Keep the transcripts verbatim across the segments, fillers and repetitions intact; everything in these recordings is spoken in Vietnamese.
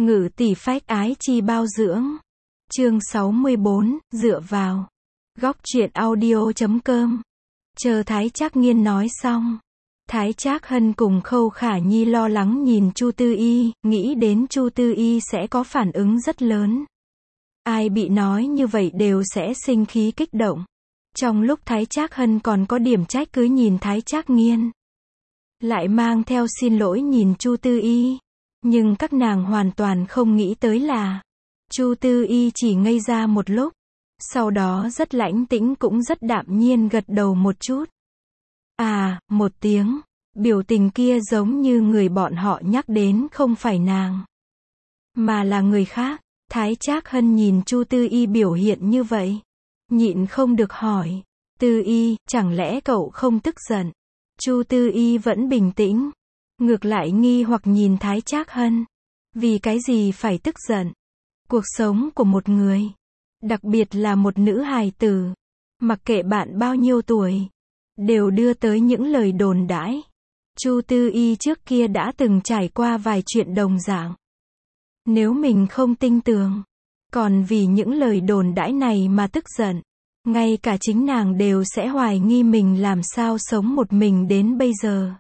Ngự tỷ phách ái chi bao dưỡng. Chương sáu mươi bốn, dựa vào. Góc truyện audio chấm com. Chờ Thái Trác Nghiên nói xong, Thái Trác Hân cùng Khâu Khả Nhi lo lắng nhìn Chu Tư Y, nghĩ đến Chu Tư Y sẽ có phản ứng rất lớn. Ai bị nói như vậy đều sẽ sinh khí kích động. Trong lúc Thái Trác Hân còn có điểm trách cứ nhìn Thái Trác Nghiên, lại mang theo xin lỗi nhìn Chu Tư Y. Nhưng các nàng hoàn toàn không nghĩ tới là, Chu Tư Y chỉ ngây ra một lúc, sau đó rất lãnh tĩnh cũng rất đạm nhiên gật đầu một chút. À, một tiếng, biểu tình kia giống như người bọn họ nhắc đến không phải nàng, mà là người khác. Thái Trác Hân nhìn Chu Tư Y biểu hiện như vậy, nhịn không được hỏi, Tư Y, chẳng lẽ cậu không tức giận? Chu Tư Y vẫn bình tĩnh, ngược lại nghi hoặc nhìn Thái Trác Hân. Vì cái gì phải tức giận? Cuộc sống của một người, đặc biệt là một nữ hài tử, mặc kệ bạn bao nhiêu tuổi, đều đưa tới những lời đồn đãi. Chu Tư Y trước kia đã từng trải qua vài chuyện đồng dạng. Nếu mình không tin tưởng, còn vì những lời đồn đãi này mà tức giận, ngay cả chính nàng đều sẽ hoài nghi mình làm sao sống một mình đến bây giờ.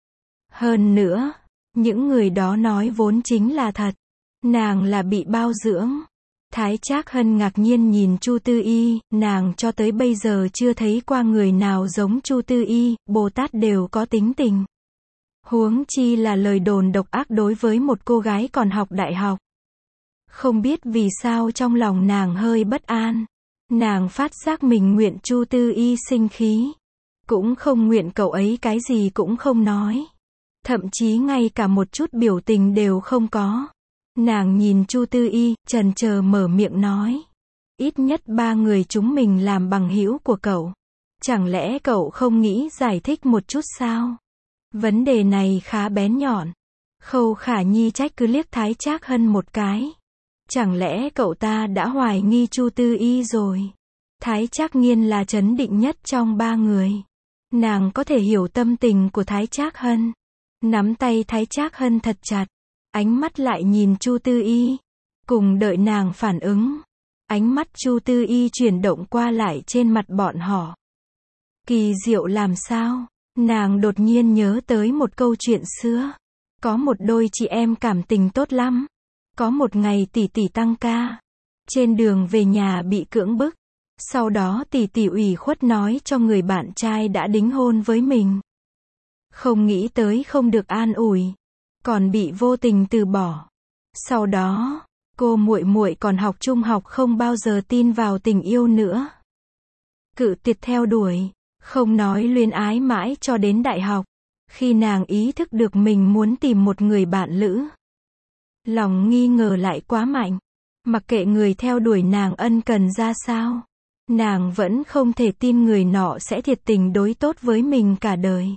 Hơn nữa, những người đó nói vốn chính là thật. Nàng là bị bao dưỡng. Thái Trác Hân ngạc nhiên nhìn Chu Tư Y, nàng cho tới bây giờ chưa thấy qua người nào giống Chu Tư Y, Bồ Tát đều có tính tình. Huống chi là lời đồn độc ác đối với một cô gái còn học đại học. Không biết vì sao trong lòng nàng hơi bất an. Nàng phát giác mình nguyện Chu Tư Y sinh khí, cũng không nguyện cậu ấy cái gì cũng không nói. Thậm chí ngay cả một chút biểu tình đều không có. Nàng nhìn Chu Tư Y, chần chờ mở miệng nói. Ít nhất ba người chúng mình làm bằng hữu của cậu. Chẳng lẽ cậu không nghĩ giải thích một chút sao? Vấn đề này khá bén nhọn. Khâu Khả Nhi trách cứ liếc Thái Trác Hân một cái. Chẳng lẽ cậu ta đã hoài nghi Chu Tư Y rồi? Thái Trác Nghiên là trấn định nhất trong ba người. Nàng có thể hiểu tâm tình của Thái Trác Hân. Nắm tay Thái Trác Hân thật chặt, ánh mắt lại nhìn Chu Tư Y, cùng đợi nàng phản ứng. Ánh mắt Chu Tư Y chuyển động qua lại trên mặt bọn họ. Kỳ diệu làm sao? Nàng đột nhiên nhớ tới một câu chuyện xưa. Có một đôi chị em cảm tình tốt lắm. Có một ngày tỷ tỷ tăng ca, trên đường về nhà bị cưỡng bức. Sau đó tỷ tỷ ủy khuất nói cho người bạn trai đã đính hôn với mình. Không nghĩ tới không được an ủi, còn bị vô tình từ bỏ. Sau đó, cô muội muội còn học trung học không bao giờ tin vào tình yêu nữa. Cự tuyệt theo đuổi, không nói luyến ái mãi cho đến đại học. Khi nàng ý thức được mình muốn tìm một người bạn lữ, lòng nghi ngờ lại quá mạnh. Mặc kệ người theo đuổi nàng ân cần ra sao, nàng vẫn không thể tin người nọ sẽ thiệt tình đối tốt với mình cả đời.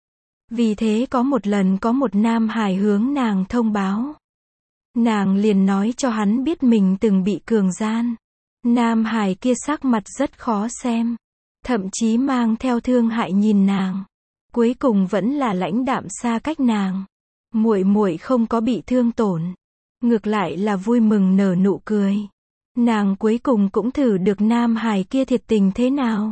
Vì thế có một lần có một nam hài hướng nàng thông báo. Nàng liền nói cho hắn biết mình từng bị cường gian. Nam hài kia sắc mặt rất khó xem, thậm chí mang theo thương hại nhìn nàng. Cuối cùng vẫn là lãnh đạm xa cách nàng. Muội muội không có bị thương tổn, ngược lại là vui mừng nở nụ cười. Nàng cuối cùng cũng thử được nam hài kia thiệt tình thế nào.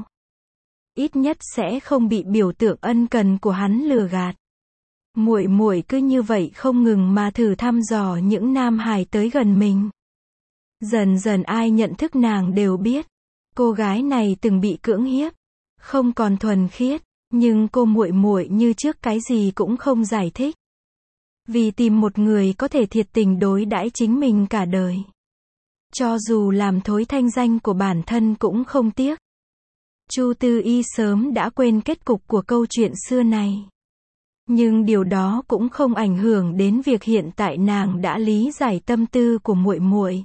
Ít nhất sẽ không bị biểu tượng ân cần của hắn lừa gạt. Muội muội cứ như vậy không ngừng mà thử thăm dò những nam hài tới gần mình. Dần dần ai nhận thức nàng đều biết, cô gái này từng bị cưỡng hiếp, không còn thuần khiết, nhưng cô muội muội như trước cái gì cũng không giải thích. Vì tìm một người có thể thiệt tình đối đãi chính mình cả đời, cho dù làm thối thanh danh của bản thân cũng không tiếc. Chu Tư Y sớm đã quên kết cục của câu chuyện xưa này. Nhưng điều đó cũng không ảnh hưởng đến việc hiện tại nàng đã lý giải tâm tư của muội muội.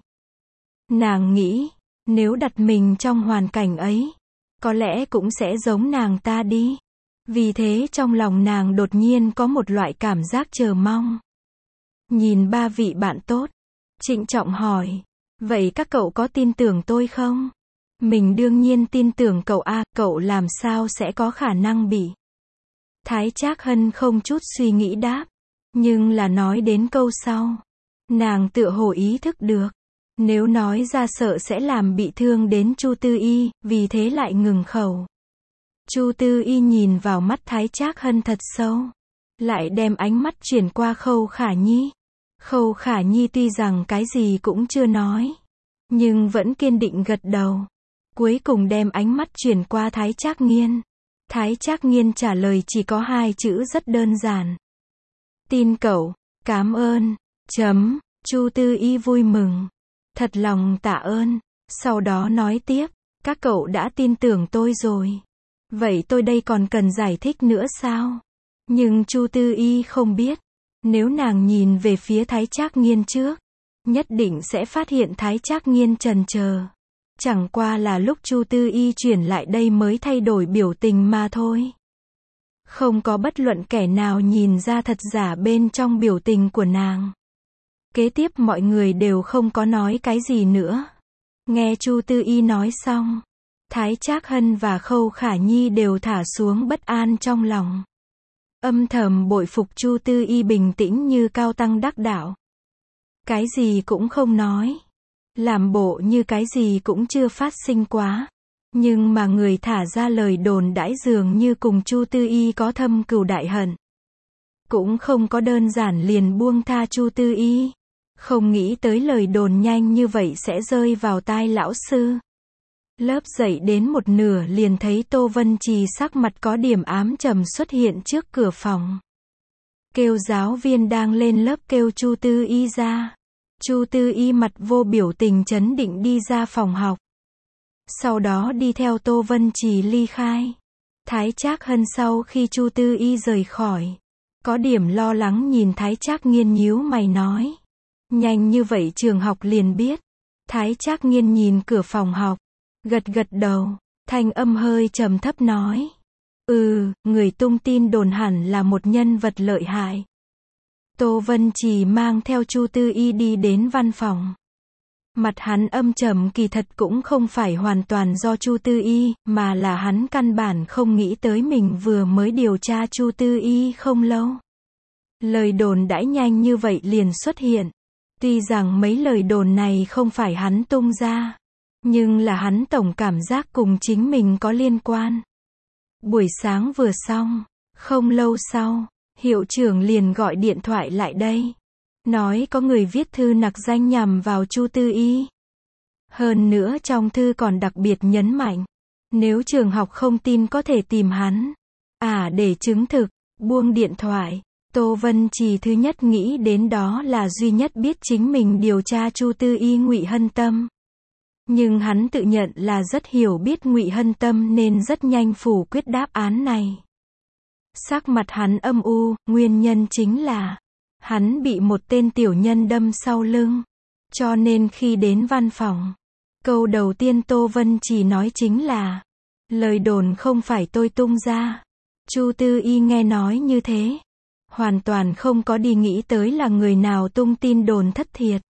Nàng nghĩ, nếu đặt mình trong hoàn cảnh ấy, có lẽ cũng sẽ giống nàng ta đi. Vì thế trong lòng nàng đột nhiên có một loại cảm giác chờ mong. Nhìn ba vị bạn tốt, trịnh trọng hỏi, vậy các cậu có tin tưởng tôi không? Mình đương nhiên tin tưởng cậu a, cậu làm sao sẽ có khả năng bị. Thái Trác Hân không chút suy nghĩ đáp, nhưng là nói đến câu sau, Nàng tựa hồ ý thức được. Nếu nói ra sợ sẽ làm bị thương đến Chu Tư Y, vì thế lại ngừng khẩu. Chu Tư Y nhìn vào mắt Thái Trác Hân thật sâu. Lại đem ánh mắt chuyển qua Khâu Khả Nhi. Khâu Khả Nhi tuy rằng cái gì cũng chưa nói, nhưng vẫn kiên định gật đầu. Cuối cùng đem ánh mắt chuyển qua Thái Trác Nghiên. Thái Trác Nghiên trả lời chỉ có hai chữ rất đơn giản. Tin cậu, cảm ơn, chấm, Chu Tư Y vui mừng. Thật lòng tạ ơn, sau đó nói tiếp, các cậu đã tin tưởng tôi rồi. Vậy tôi đây còn cần giải thích nữa sao? Nhưng Chu Tư Y không biết, nếu nàng nhìn về phía Thái Trác Nghiên trước, nhất định sẽ phát hiện Thái Trác Nghiên chần chờ. Chẳng qua là lúc Chu Tư Y chuyển lại đây mới thay đổi biểu tình mà thôi. Không có bất luận kẻ nào nhìn ra thật giả bên trong biểu tình của nàng. Kế tiếp mọi người đều không có nói cái gì nữa. Nghe Chu Tư Y nói xong, Thái Trác Hân và Khâu Khả Nhi đều thả xuống bất an trong lòng. Âm thầm bội phục Chu Tư Y bình tĩnh như cao tăng đắc đạo. Cái gì cũng không nói. Làm bộ như cái gì cũng chưa phát sinh quá. Nhưng mà người thả ra lời đồn đãi dường như cùng Chu Tư Y có thâm cừu đại hận. Cũng không có đơn giản liền buông tha Chu Tư Y. Không nghĩ tới lời đồn nhanh như vậy sẽ rơi vào tai lão sư. Lớp dạy đến một nửa liền thấy Tô Vân Trì sắc mặt có điểm ám trầm xuất hiện trước cửa phòng. Kêu giáo viên đang lên lớp kêu Chu Tư Y ra. Chu Tư Y mặt vô biểu tình trấn định đi ra phòng học. Sau đó đi theo Tô Vân Trì ly khai. Thái Trác Hân sau khi Chu Tư Y rời khỏi, có điểm lo lắng nhìn Thái Trác Nghiên nhíu mày nói. Nhanh như vậy trường học liền biết. Thái Trác Nghiên nhìn cửa phòng học, gật gật đầu, thanh âm hơi trầm thấp nói. Ừ, người tung tin đồn hẳn là một nhân vật lợi hại. Tô Vân Trì mang theo Chu Tư Y đi đến văn phòng. Mặt hắn âm trầm kỳ thật cũng không phải hoàn toàn do Chu Tư Y, mà là hắn căn bản không nghĩ tới mình vừa mới điều tra Chu Tư Y không lâu. Lời đồn đãi nhanh như vậy liền xuất hiện. Tuy rằng mấy lời đồn này không phải hắn tung ra, nhưng là hắn tổng cảm giác cùng chính mình có liên quan. Buổi sáng vừa xong, không lâu sau, hiệu trưởng liền gọi điện thoại lại đây. Nói có người viết thư nặc danh nhằm vào Chu Tư Y. Hơn nữa trong thư còn đặc biệt nhấn mạnh, nếu trường học không tin có thể tìm hắn. À để chứng thực, buông điện thoại. Tô Vân Trì thứ nhất nghĩ đến đó là duy nhất biết chính mình điều tra Chu Tư Y Ngụy Hân Tâm. Nhưng hắn tự nhận là rất hiểu biết Ngụy Hân Tâm nên rất nhanh phủ quyết đáp án này. Sắc mặt hắn âm u, nguyên nhân chính là hắn bị một tên tiểu nhân đâm sau lưng. Cho nên khi đến văn phòng, câu đầu tiên Tô Vân Trì nói chính là lời đồn không phải tôi tung ra. Chu Tư Y nghe nói như thế, hoàn toàn không có đi nghĩ tới là người nào tung tin đồn thất thiệt.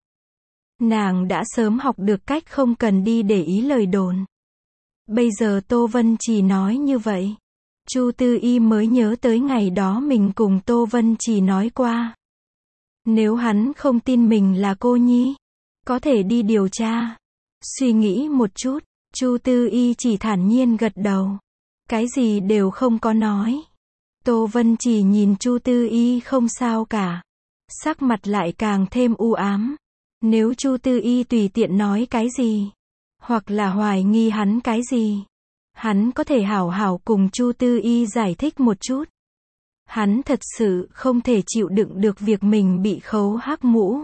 Nàng đã sớm học được cách không cần đi để ý lời đồn. Bây giờ Tô Vân Trì nói như vậy, Chu Tư Y mới nhớ tới ngày đó mình cùng Tô Vân Trì nói qua. Nếu hắn không tin mình là cô nhi, có thể đi điều tra. Suy nghĩ một chút, Chu Tư Y chỉ thản nhiên gật đầu. Cái gì đều không có nói. Tô Vân Trì nhìn Chu Tư Y không sao cả. Sắc mặt lại càng thêm u ám. Nếu Chu Tư Y tùy tiện nói cái gì, hoặc là hoài nghi hắn cái gì, hắn có thể hảo hảo cùng Chu Tư Y giải thích một chút. Hắn thật sự không thể chịu đựng được việc mình bị khấu hắc mũ.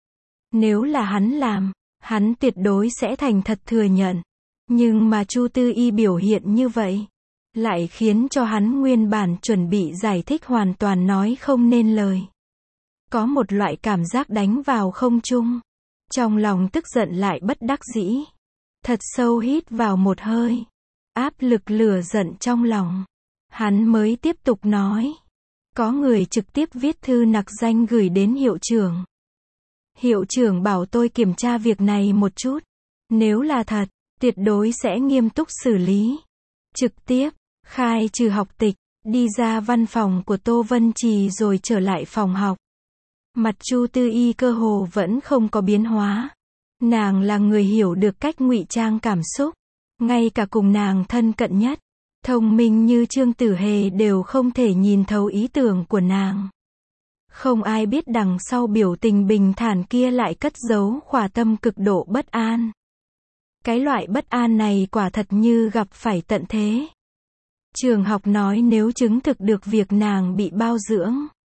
Nếu là hắn làm, hắn tuyệt đối sẽ thành thật thừa nhận. Nhưng mà Chu Tư Y biểu hiện như vậy, lại khiến cho hắn nguyên bản chuẩn bị giải thích hoàn toàn nói không nên lời. Có một loại cảm giác đánh vào không trung. Trong lòng tức giận lại bất đắc dĩ. Thật sâu hít vào một hơi. Áp lực lửa giận trong lòng. Hắn mới tiếp tục nói. Có người trực tiếp viết thư nặc danh gửi đến hiệu trưởng. Hiệu trưởng bảo tôi kiểm tra việc này một chút. Nếu là thật, tuyệt đối sẽ nghiêm túc xử lý. Trực tiếp, khai trừ học tịch, đi ra văn phòng của Tô Vân Trì rồi trở lại phòng học. Mặt Chu Tư Y cơ hồ vẫn không có biến hóa. Nàng là người hiểu được cách ngụy trang cảm xúc. Ngay cả cùng nàng thân cận nhất, thông minh như Trương Tử Hề đều không thể nhìn thấu ý tưởng của nàng. Không ai biết đằng sau biểu tình bình thản kia lại cất giấu khỏa tâm cực độ bất an. Cái loại bất an này quả thật như gặp phải tận thế. Trường học nói nếu chứng thực được việc nàng bị bao dưỡng,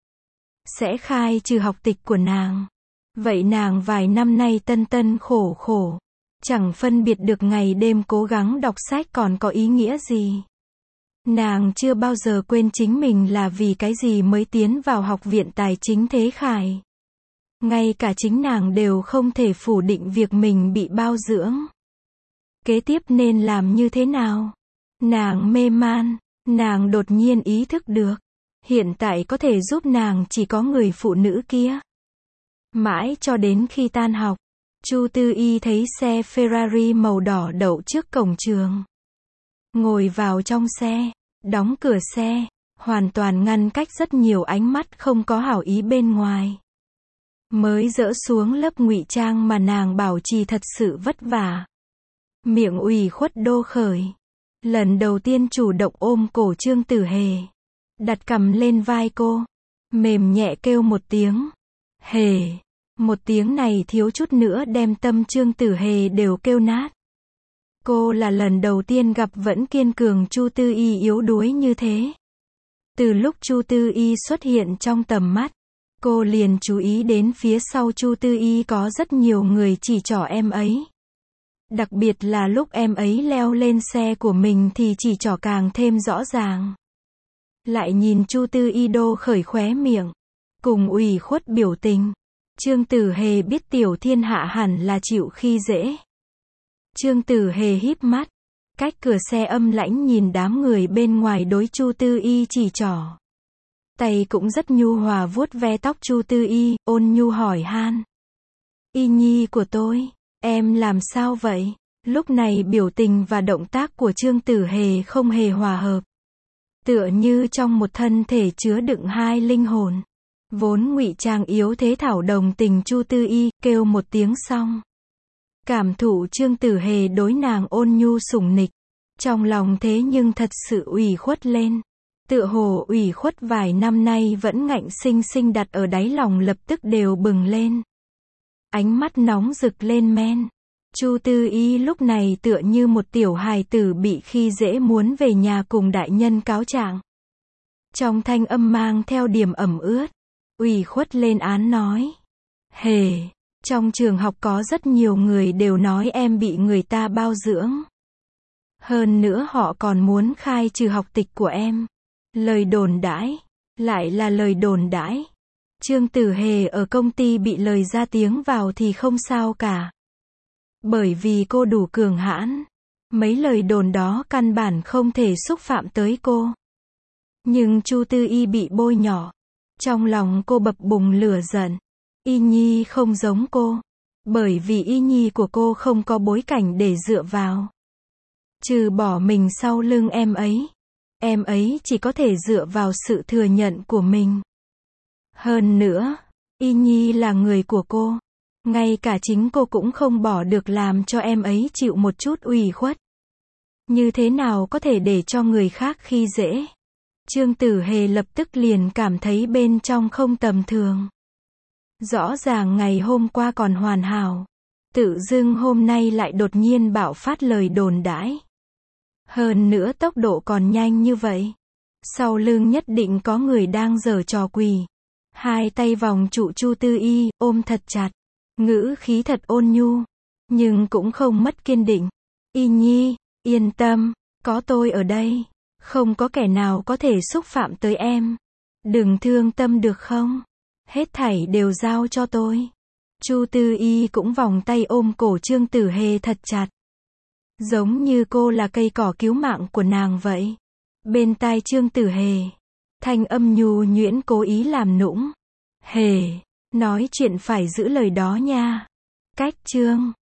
sẽ khai trừ học tịch của nàng. Vậy nàng vài năm nay tân tân khổ khổ, chẳng phân biệt được ngày đêm cố gắng đọc sách còn có ý nghĩa gì. Nàng chưa bao giờ quên chính mình là vì cái gì mới tiến vào học viện tài chính Thế Khải. Ngay cả chính nàng đều không thể phủ định việc mình bị bao dưỡng. Kế tiếp nên làm như thế nào? Nàng mê man, nàng đột nhiên ý thức được. Hiện tại có thể giúp nàng chỉ có người phụ nữ kia. Mãi cho đến khi tan học, Chu Tư Y thấy xe Ferrari màu đỏ đậu trước cổng trường. Ngồi vào trong xe, đóng cửa xe, hoàn toàn ngăn cách rất nhiều ánh mắt không có hảo ý bên ngoài. Mới dỡ xuống lớp ngụy trang mà nàng bảo trì thật sự vất vả. Miệng ủy khuất đô khởi. Lần đầu tiên chủ động ôm cổ Trương Tử Hề. Đặt cằm lên vai cô. Mềm nhẹ kêu một tiếng. Hề. Một tiếng này thiếu chút nữa đem tâm Trương Tử Hề đều kêu nát. Cô là lần đầu tiên gặp vẫn kiên cường Chu Tư Y yếu đuối như thế. Từ lúc Chu Tư Y xuất hiện trong tầm mắt, cô liền chú ý đến phía sau Chu Tư Y có rất nhiều người chỉ trỏ em ấy. Đặc biệt là lúc em ấy leo lên xe của mình thì chỉ trỏ càng thêm rõ ràng. Lại nhìn Chu Tư Y đô khởi khóe miệng, cùng ủy khuất biểu tình. Trương Tử Hề biết tiểu thiên hạ hẳn là chịu khi dễ. Trương Tử Hề híp mắt, cách cửa xe âm lãnh nhìn đám người bên ngoài đối Chu Tư Y chỉ trỏ. Tay cũng rất nhu hòa vuốt ve tóc Chu Tư Y, ôn nhu hỏi han. Y nhi của tôi, em làm sao vậy? Lúc này biểu tình và động tác của Trương Tử Hề không hề hòa hợp. Tựa như trong một thân thể chứa đựng hai linh hồn. Vốn ngụy trang yếu thế thảo đồng tình Chu Tư Y, kêu một tiếng xong. Cảm thụ Trương Tử Hề đối nàng ôn nhu sủng nịch. Trong lòng thế nhưng thật sự ủy khuất lên. Tựa hồ ủy khuất vài năm nay vẫn ngạnh sinh sinh đặt ở đáy lòng lập tức đều bừng lên. Ánh mắt nóng rực lên men. Chu Tư Y lúc này tựa như một tiểu hài tử bị khi dễ muốn về nhà cùng đại nhân cáo trạng. Trong thanh âm mang theo điểm ẩm ướt, ủy khuất lên án nói. Hề, trong trường học có rất nhiều người đều nói em bị người ta bao dưỡng. Hơn nữa họ còn muốn khai trừ học tịch của em. Lời đồn đãi, lại là lời đồn đãi. Trương Tử Hề ở công ty bị lời ra tiếng vào thì không sao cả. Bởi vì cô đủ cường hãn. Mấy lời đồn đó căn bản không thể xúc phạm tới cô. Nhưng Chu Tư Y bị bôi nhọ. Trong lòng cô bập bùng lửa giận. Y nhi không giống cô. Bởi vì y nhi của cô không có bối cảnh để dựa vào. Trừ bỏ mình sau lưng em ấy. Em ấy chỉ có thể dựa vào sự thừa nhận của mình. Hơn nữa, Y nhi là người của cô. Ngay cả chính cô cũng không bỏ được làm cho em ấy chịu một chút ủy khuất. Như thế nào có thể để cho người khác khi dễ? Trương Tử Hề lập tức liền cảm thấy bên trong không tầm thường. Rõ ràng ngày hôm qua còn hoàn hảo. Tự dưng hôm nay lại đột nhiên bạo phát lời đồn đãi. Hơn nữa tốc độ còn nhanh như vậy. Sau lưng nhất định có người đang giở trò quỷ. Hai tay vòng trụ Chu Tư Y, ôm thật chặt. Ngữ khí thật ôn nhu. Nhưng cũng không mất kiên định. Y nhi, yên tâm, có tôi ở đây. Không có kẻ nào có thể xúc phạm tới em. Đừng thương tâm được không? Hết thảy đều giao cho tôi. Chu Tư Y cũng vòng tay ôm cổ Trương Tử Hề thật chặt. Giống như cô là cây cỏ cứu mạng của nàng vậy. Bên tai Trương Tử Hề, thanh âm nhu nhuyễn cố ý làm nũng. Hề, nói chuyện phải giữ lời đó nha. Cách Trương